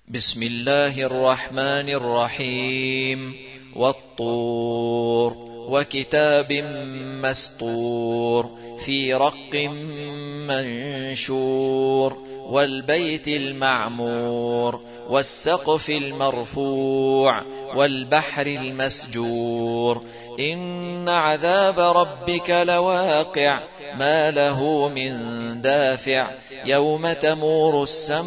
بسم الله الرحمن الرحيم. والطور وكتاب مسطور في رق منشور والبيت المعمور والسقف المرفوع والبحر المسجور إن عذاب ربك لواقع ما له من دافع يوم تمور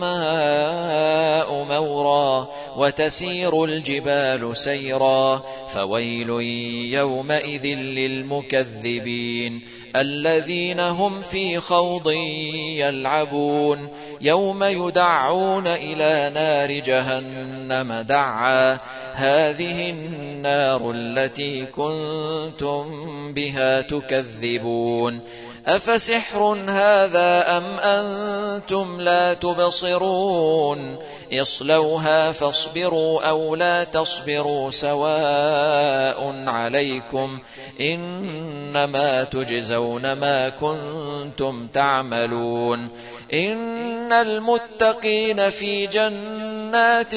السماء مورا وتسير الجبال سيرا فويل يومئذ للمكذبين الذين هم في خوض يلعبون يوم يدعون إلى نار جهنم دعا هذه النار التي كنتم بها تكذبون أفسحر هذا أم أنتم لا تبصرون اصلوها فاصبروا أو لا تصبروا سواء عليكم إنما تجزون ما كنتم تعملون إن المتقين في جنات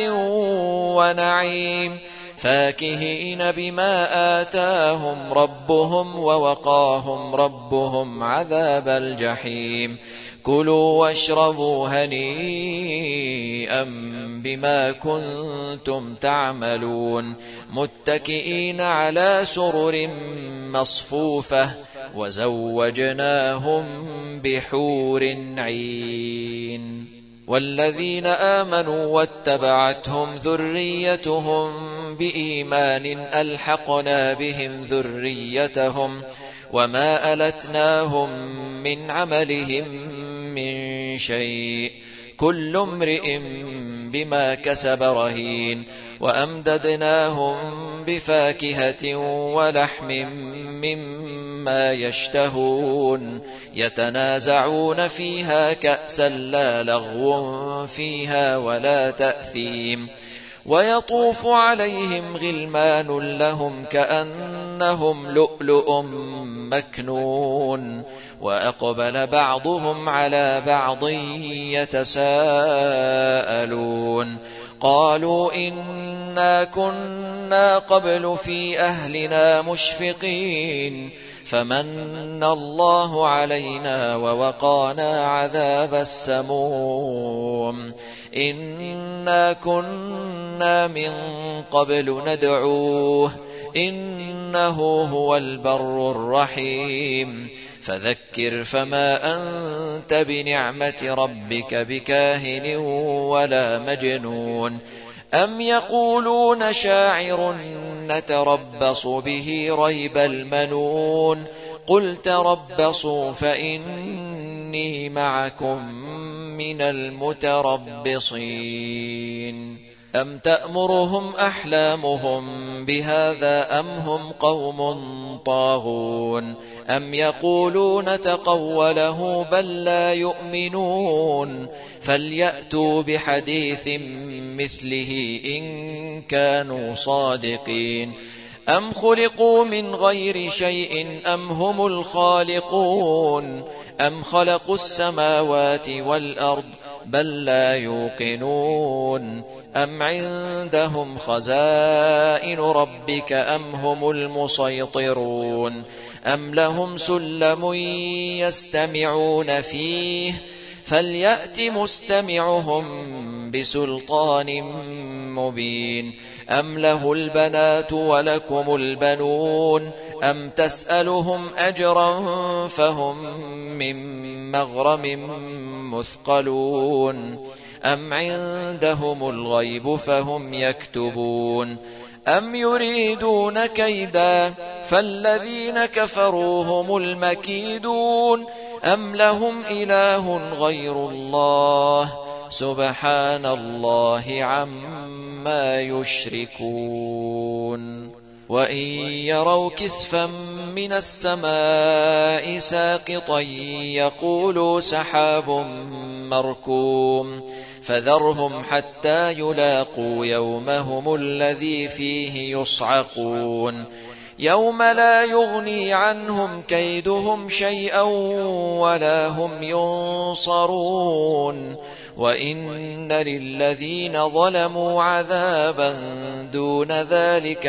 ونعيم فاكهين بما آتاهم ربهم ووقاهم ربهم عذاب الجحيم كلوا واشربوا هنيئا بما كنتم تعملون متكئين على سرر مصفوفة وزوجناهم بحور عين والذين آمنوا واتبعتهم ذريتهم بإيمان ألحقنا بهم ذريتهم وما ألتناهم من عملهم من شيء كل امرئ بما كسب رهين وأمددناهم بفاكهة ولحم مما يشتهون يتنازعون فيها كأسا لا لغو فيها ولا تأثيم ويطوف عليهم غلمان لهم كأنهم لؤلؤ مكنون وأقبل بعضهم على بعض يتساءلون قالوا إنا كنا قبل في أهلنا مشفقين فمن الله علينا ووقانا عذاب السموم إنا كنا من قبل ندعوه إنه هو البر الرحيم فذكر فما أنت بنعمة ربك بكاهن ولا مجنون أم يقولون شاعر نتربص به ريب المنون قل تربصوا فإني معكم من المتربصين أم تأمرهم أحلامهم بهذا أم هم قوم طاغون أم يقولون تقوله بل لا يؤمنون فليأتوا بحديث مثله إن كانوا صادقين أم خلقوا من غير شيء أم هم الخالقون أم خلقوا السماوات والأرض بل لا يوقنون أم عندهم خزائن ربك أم هم المسيطرون أم لهم سلم يستمعون فيه فليأت مستمعهم بسلطان مبين أم له البنات ولكم البنون أم تسألهم أجرا فهم من مغرم مثقلون أم عندهم الغيب فهم يكتبون أم يريدون كيدا فالذين كفروا هم المكيدون أم لهم إله غير الله سبحان الله عما يشركون وإن يروا كسفا من السماء ساقطا يقولوا سحاب مركوم فذرهم حتى يلاقوا يومهم الذي فيه يصعقون يوم لا يغني عنهم كيدهم شيئا ولا هم ينصرون وإن للذين ظلموا عذابا دون ذلك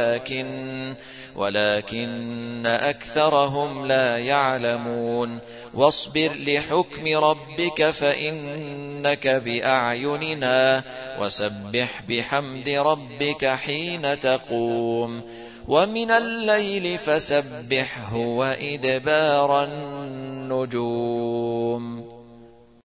ولكن أكثرهم لا يعلمون واصبر لحكم ربك فإنك بأعيننا وسبح بحمد ربك حين تقوم ومن الليل فسبحه وإدبار النجوم